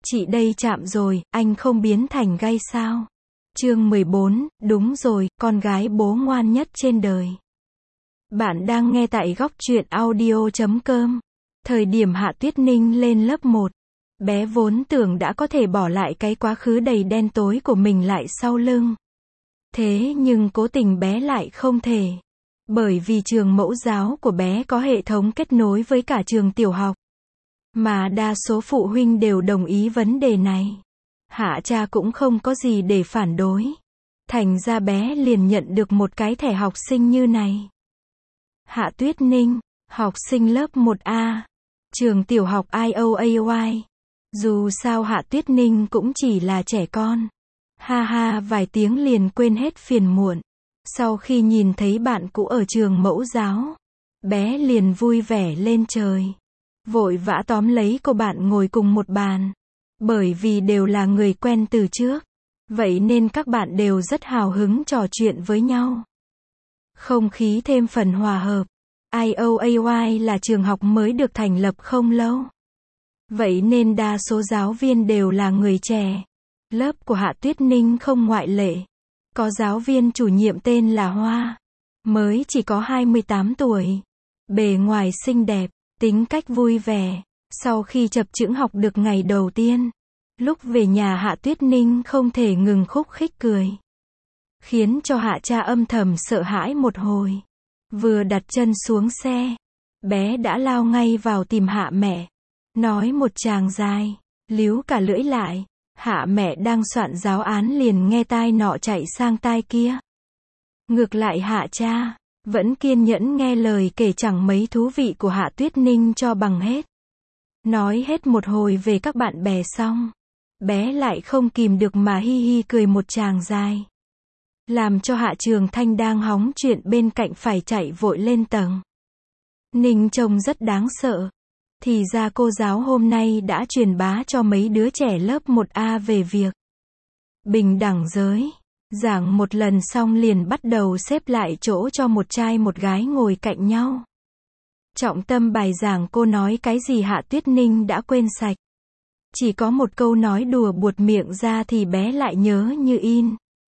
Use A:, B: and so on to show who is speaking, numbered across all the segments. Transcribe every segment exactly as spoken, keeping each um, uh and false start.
A: Chị đây chạm rồi, anh không biến thành gay sao? Chương mười bốn, đúng rồi, con gái bố ngoan nhất trên đời. Bạn đang nghe tại góc truyện audio chấm com. Thời điểm Hạ Tuyết Ninh lên lớp một, bé vốn tưởng đã có thể bỏ lại cái quá khứ đầy đen tối của mình lại sau lưng. Thế nhưng cố tình bé lại không thể. Bởi vì trường mẫu giáo của bé có hệ thống kết nối với cả trường tiểu học. Mà đa số phụ huynh đều đồng ý vấn đề này. Hạ cha cũng không có gì để phản đối. Thành ra bé liền nhận được một cái thẻ học sinh như này. Hạ Tuyết Ninh, học sinh lớp một A, trường tiểu học i o a y. Dù sao Hạ Tuyết Ninh cũng chỉ là trẻ con. Ha ha, vài tiếng liền quên hết phiền muộn. Sau khi nhìn thấy bạn cũ ở trường mẫu giáo, bé liền vui vẻ lên trời. Vội vã tóm lấy cô bạn ngồi cùng một bàn. Bởi vì đều là người quen từ trước. Vậy nên các bạn đều rất hào hứng trò chuyện với nhau. Không khí thêm phần hòa hợp. i o a y là trường học mới được thành lập không lâu. Vậy nên đa số giáo viên đều là người trẻ. Lớp của Hạ Tuyết Ninh không ngoại lệ. Có giáo viên chủ nhiệm tên là Hoa. Mới chỉ có hai mươi tám tuổi. Bề ngoài xinh đẹp, tính cách vui vẻ. Sau khi chập chững học được ngày đầu tiên, lúc về nhà Hạ Tuyết Ninh không thể ngừng khúc khích cười. Khiến cho Hạ cha âm thầm sợ hãi một hồi. Vừa đặt chân xuống xe, bé đã lao ngay vào tìm Hạ mẹ. Nói một tràng dài, líu cả lưỡi lại. Hạ mẹ đang soạn giáo án liền nghe tai nọ chạy sang tai kia. Ngược lại Hạ cha, vẫn kiên nhẫn nghe lời kể chẳng mấy thú vị của Hạ Tuyết Ninh cho bằng hết. Nói hết một hồi về các bạn bè xong, bé lại không kìm được mà hi hi cười một tràng dài. Làm cho Hạ Trường Thanh đang hóng chuyện bên cạnh phải chạy vội lên tầng. Ninh trông rất đáng sợ. Thì ra cô giáo hôm nay đã truyền bá cho mấy đứa trẻ lớp một A về việc bình đẳng giới. Giảng một lần xong liền bắt đầu xếp lại chỗ cho một trai một gái ngồi cạnh nhau. Trọng tâm bài giảng cô nói cái gì Hạ Tuyết Ninh đã quên sạch. Chỉ có một câu nói đùa buột miệng ra thì bé lại nhớ như in.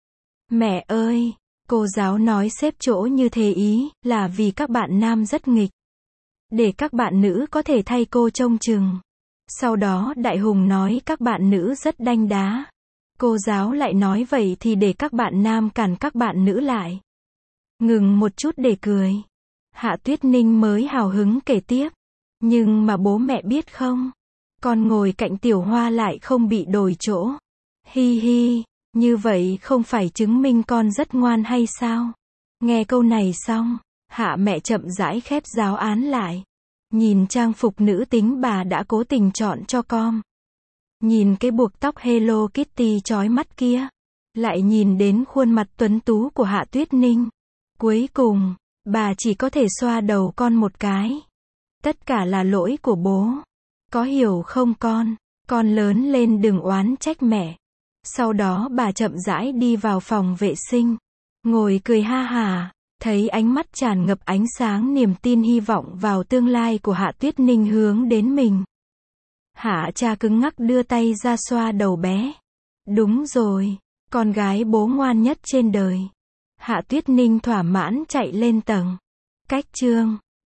A: Mẹ ơi, cô giáo nói xếp chỗ như thế ý là vì các bạn nam rất nghịch. Để các bạn nữ có thể thay cô trông chừng. Sau đó Đại Hùng nói các bạn nữ rất đanh đá. Cô giáo lại nói vậy thì để các bạn nam cản các bạn nữ lại. Ngừng một chút để cười. Hạ Tuyết Ninh mới hào hứng kể tiếp. Nhưng mà bố mẹ biết không? Con ngồi cạnh Tiểu Hoa lại không bị đổi chỗ. Hi hi, như vậy không phải chứng minh con rất ngoan hay sao? Nghe câu này xong, Hạ mẹ chậm rãi khép giáo án lại. Nhìn trang phục nữ tính bà đã cố tình chọn cho con. Nhìn cái buộc tóc Hello Kitty chói mắt kia. Lại nhìn đến khuôn mặt tuấn tú của Hạ Tuyết Ninh. Cuối cùng, bà chỉ có thể xoa đầu con một cái. Tất cả là lỗi của bố. Có hiểu không con? Con lớn lên đừng oán trách mẹ. Sau đó bà chậm rãi đi vào phòng vệ sinh. Ngồi cười ha hả. Thấy ánh mắt tràn ngập ánh sáng niềm tin hy vọng vào tương lai của Hạ Tuyết Ninh hướng đến mình. Hạ cha cứng ngắc đưa tay ra xoa đầu bé. Đúng rồi, con gái bố ngoan nhất trên đời. Hạ Tuyết Ninh thỏa mãn chạy lên tầng. Cách chương